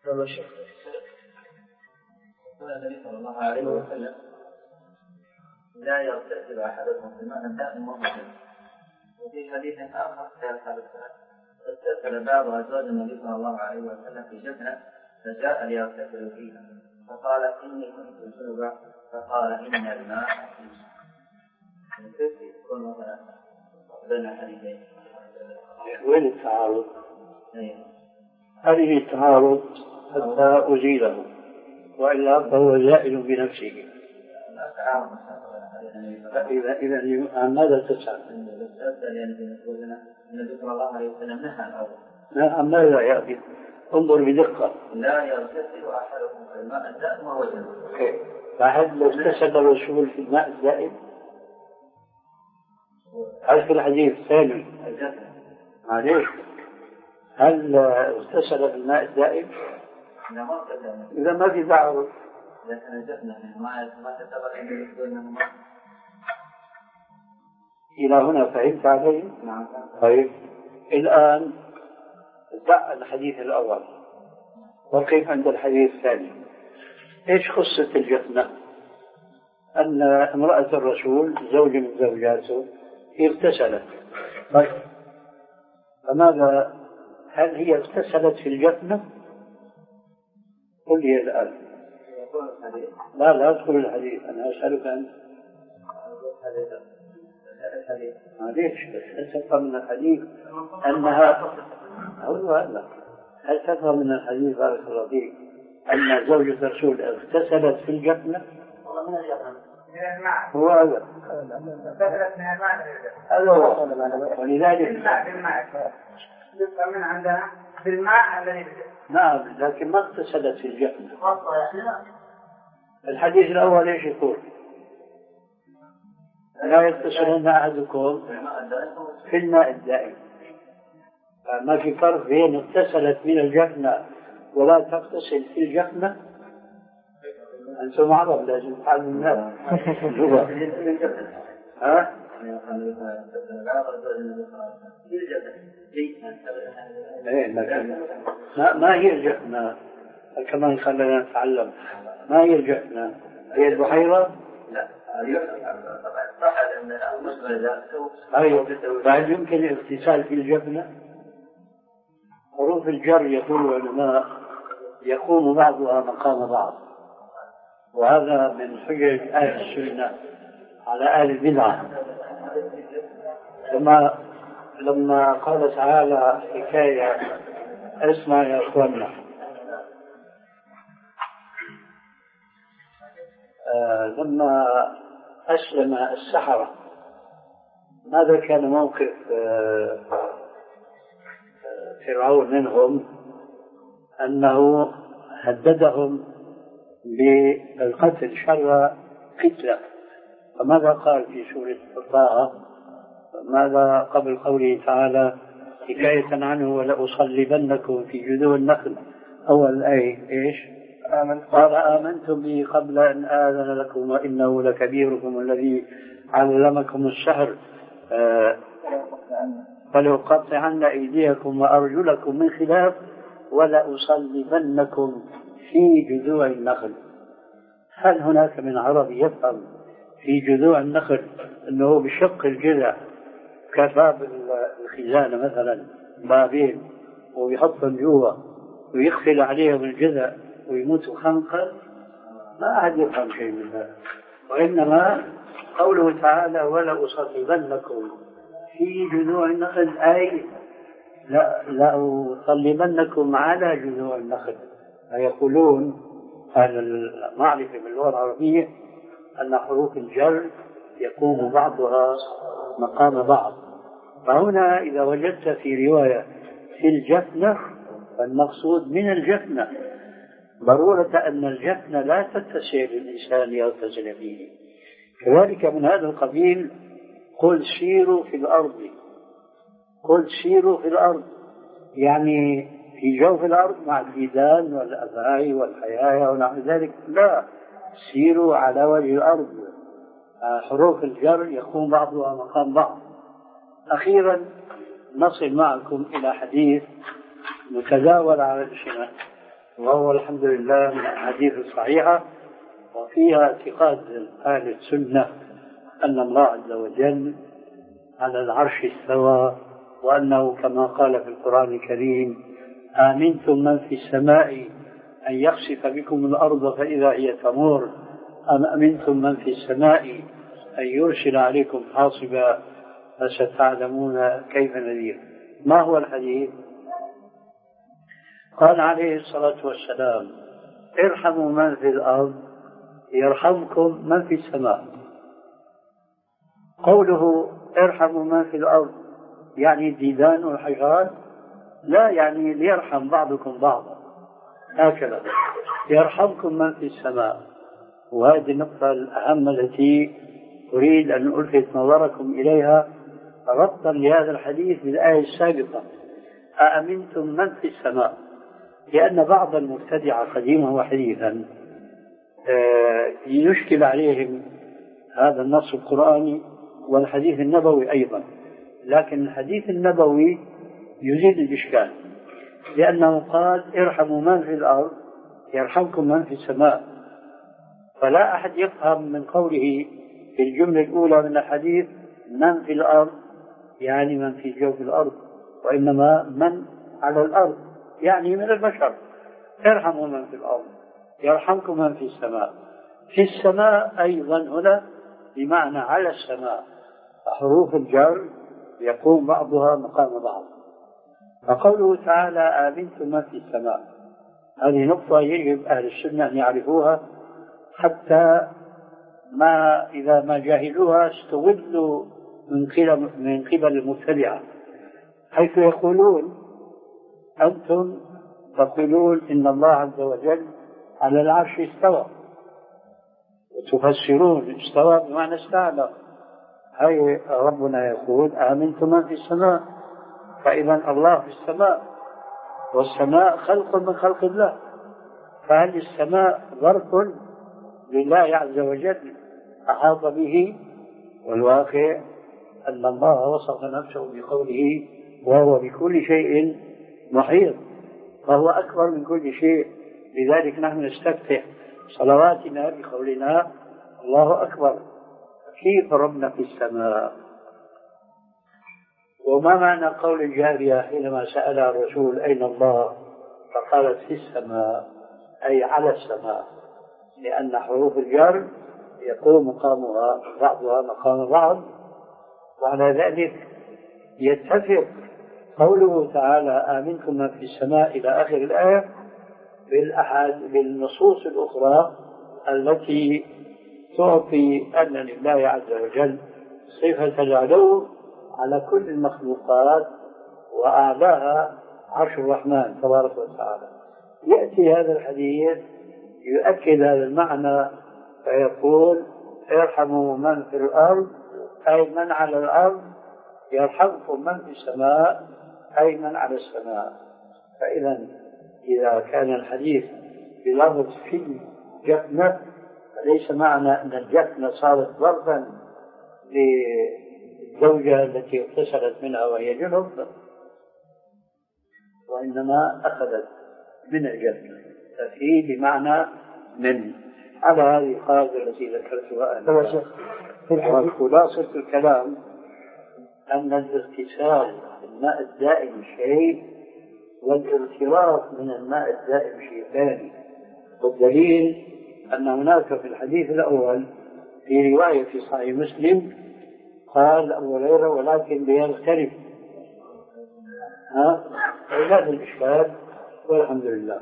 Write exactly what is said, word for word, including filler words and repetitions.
قال النبي صلى الله عليه وسلم لا يغتسل أحدكم في الماء الدائم وهو جنب. وفي حديث آخر في أصحاب السنة اغتسل بعض أزواج النبي صلى الله عليه وسلم في جنة فجاء ليغتسل فيها فقالت إني كنت جنبا فقال إن الماء كيف يكون مثلا بين الحديثين؟ وين التعارض؟ هذه التعارض حتى أزيله وإلا فهو زائل بنفسه. إذا إذا عن ماذا تسأل؟ النبي صلى الله عليه وسلم نهى الأول. عن ماذا يأتي؟ انظر بدقة. لا يغتسل أحدكم في الماء الدائم وهو جنب. فهل لو اغتسل الرسول في الماء الدائم؟ هل في الحديث الثاني؟ معليش. هل اغتسل في الماء الدائم؟ إذا ما في تعارض. لكن الجفنة ما ما تعتبر أن يكون ما. إلى هنا فهمت علي؟ نعم. طيب الآن دع الحديث الأول وكيف عند الحديث الثاني؟ إيش قصة الجفنة؟ أن امرأة الرسول زوج من زوجاته اغتسلت. طيب فماذا؟ هل هي اغتسلت في الجفنة؟ قل لي الآن. لا لا أدخل الحديث، أنا أسألك أنت. معليش بس هل تفهم من الحديث أنها أقول هذا هل تفهم من الحديث بارك الله فيك أن زوجة الرسول اغتسلت في الجفنة؟ من الجفنة من الماء هو هذا اغتسلت من الماء هذا هو. ولذلك بالماء بالماء يبقى من عندنا بالماء الذي نعم لكن ما اغتسلت في الجفنة. الحديث الأول إيش يقول؟ لا يغتسلن أحدكم في الماء الدائم. ما في فرق بين اغتسلت من الجفنة ولا تغتسل في الجفنة. أنتم عرب لازم تعلموا الناس اللغة. ها؟ لكن ما ما هي الجفنة؟ كمان خلينا نتعلم. ما هي الجفنة؟ هي البحيرة؟ لا. صح أن المسلم أيوة. فهل يمكن الاغتسال في الجفنة؟ حروف الجر يقول العلماء يقوم بعضها مقام بعض، وهذا من حجج أهل السنة على أهل البدعة. لما لما قال تعالى حكاية اسمع يا أخوانا آه لما أسلم السحرة ماذا كان موقف آه فرعون منهم؟ أنه هددهم بالقتل شر قتلة. فماذا قال في سورة طه؟ ماذا قبل قوله تعالى حكاية عنه ولأصلبنكم في جذوع النخل أول آية إيش؟ آمن. قال آمنتم به قبل أن آذن لكم وإنه لكبيركم الذي علمكم السحر آه فلأقطعن أيديكم وأرجلكم من خلاف ولأصلبنكم في جذوع النخل. هل هناك من عربي يفهم في جذوع النخل أنه بشق الجذع كباب الخزانة مثلا بابين ويحطهم جوا ويخفل عليهم الجذع ويموتوا خنقا؟ ما أحد يفهم شيء من هذا. وإنما قوله تعالى ولأصلبنكم في جذوع النخل أي لأصلبنكم على جذوع النخل. يقولون هذا المعرفة باللغة العربية أن حروف الجر يقوم بعضها مقام بعض. فهنا إذا وجدت في رواية في الجفنة فالمقصود من الجفنة ضرورة أن الجفنة لا تتسع للإنسان يغتسل فيه. كذلك من هذا القبيل قل سيروا في الأرض قل سيروا في الأرض يعني في جوف الأرض مع الديدان والأبهاي والحياة ونحو ذلك. لا، سيروا على وجه الأرض. حروف الجر يقوم بعضها مقام بعض. أخيرا نصل معكم إلى حديث متداول على الألسنة وهو الحمد لله من الأحاديث الصحيحة، وفيها اعتقاد أهل السنة أن الله عز وجل على العرش استوى، وأنه كما قال في القرآن الكريم: آمنتم من في السماء أن يخسف بكم الأرض فإذا هي تمور، أم أمنتم من في السماء أن يرسل عليكم حاصبا فستعلمون كيف نذير. ما هو الحديث؟ قال عليه الصلاة والسلام: ارحموا من في الأرض يرحمكم من في السماء. قوله ارحموا من في الأرض يعني الديدان والحجرات؟ لا، يعني ليرحم بعضكم بعضا، هكذا يرحمكم من في السماء. وهذه النقطة الأهم التي أريد أن ألفت نظركم إليها ربطا لهذا الحديث بالآية السابقة: أأمنتم من في السماء. لأن بعض المبتدعة قديما وحديثا يشكل عليهم هذا النص القرآني والحديث النبوي أيضا، لكن الحديث النبوي يزيد الإشكال، لأنه قال: ارحموا من في الأرض يرحمكم من في السماء. فلا أحد يفهم من قوله في الجملة الأولى من الحديث من في الأرض يعني من في جوف الأرض، وإنما من على الأرض يعني من البشر. ارحموا من في الأرض يرحمكم من في السماء. في السماء أيضا هنا بمعنى على السماء، حروف الجر يقوم بعضها مقام بعض. فقوله تعالى: آمنتم من في السماء، هذه نقطة يجب أهل السنة أن يعرفوها، حتى ما إذا ما جاهلوها استغلوا من قبل من قبل المبتدعة، حيث يقولون: أنتم تقولون إن الله عز وجل على العرش استوى، وتفسرون استوى بمعنى استعلى. هاي ربنا يقول: آمنتم من في السماء، فإذا الله في السماء، والسماء خلق من خلق الله. فهل السماء ظرف لله عز وجل أحاط به؟ والواقع أن الله وصف نفسه بقوله: وهو بكل شيء محيط، فهو أكبر من كل شيء. لذلك نحن نستفتح صلواتنا بقولنا: الله أكبر. كيف ربنا في السماء؟ وما معنى قول الجارية حينما سأل الرسول: أين الله؟ فقالت: في السماء، أي على السماء، لأن حروف الجر يقوم مقامها بعضها مقام بعض. وعلى ذلك يتفق قوله تعالى: آمنكم من في السماء إلى آخر الآية بالأحاد بالنصوص الأخرى التي تعطي أن لله عز وجل صفة العلو على كل المخلوقات، وأعلاها عرش الرحمن تبارك وتعالى. يأتي هذا الحديث يؤكد هذا المعنى، فيقول: ارحموا من في الأرض أي من على الأرض يرحمكم من في السماء أي من على السماء. فإذا إذا كان الحديث بلفظ في الجفنة، فليس معنى أن الجفنة صارت ظرفا للزوجة التي اغتسلت منها وهي جنب، وإنما أخذت من الجفنة، ففي بمعنى من. على هذه القاعدة التي ذكرتها أنا. وخلاصة الكلام أن الاغتسال بالماء الدائم شيء، والارتراف من الماء الدائم شيء ثاني. والدليل أن هناك في الحديث الأول في رواية في صحيح مسلم قال أبو هريرة: ولكن ليغترف. ها؟ هذا الإشكال، والحمد لله.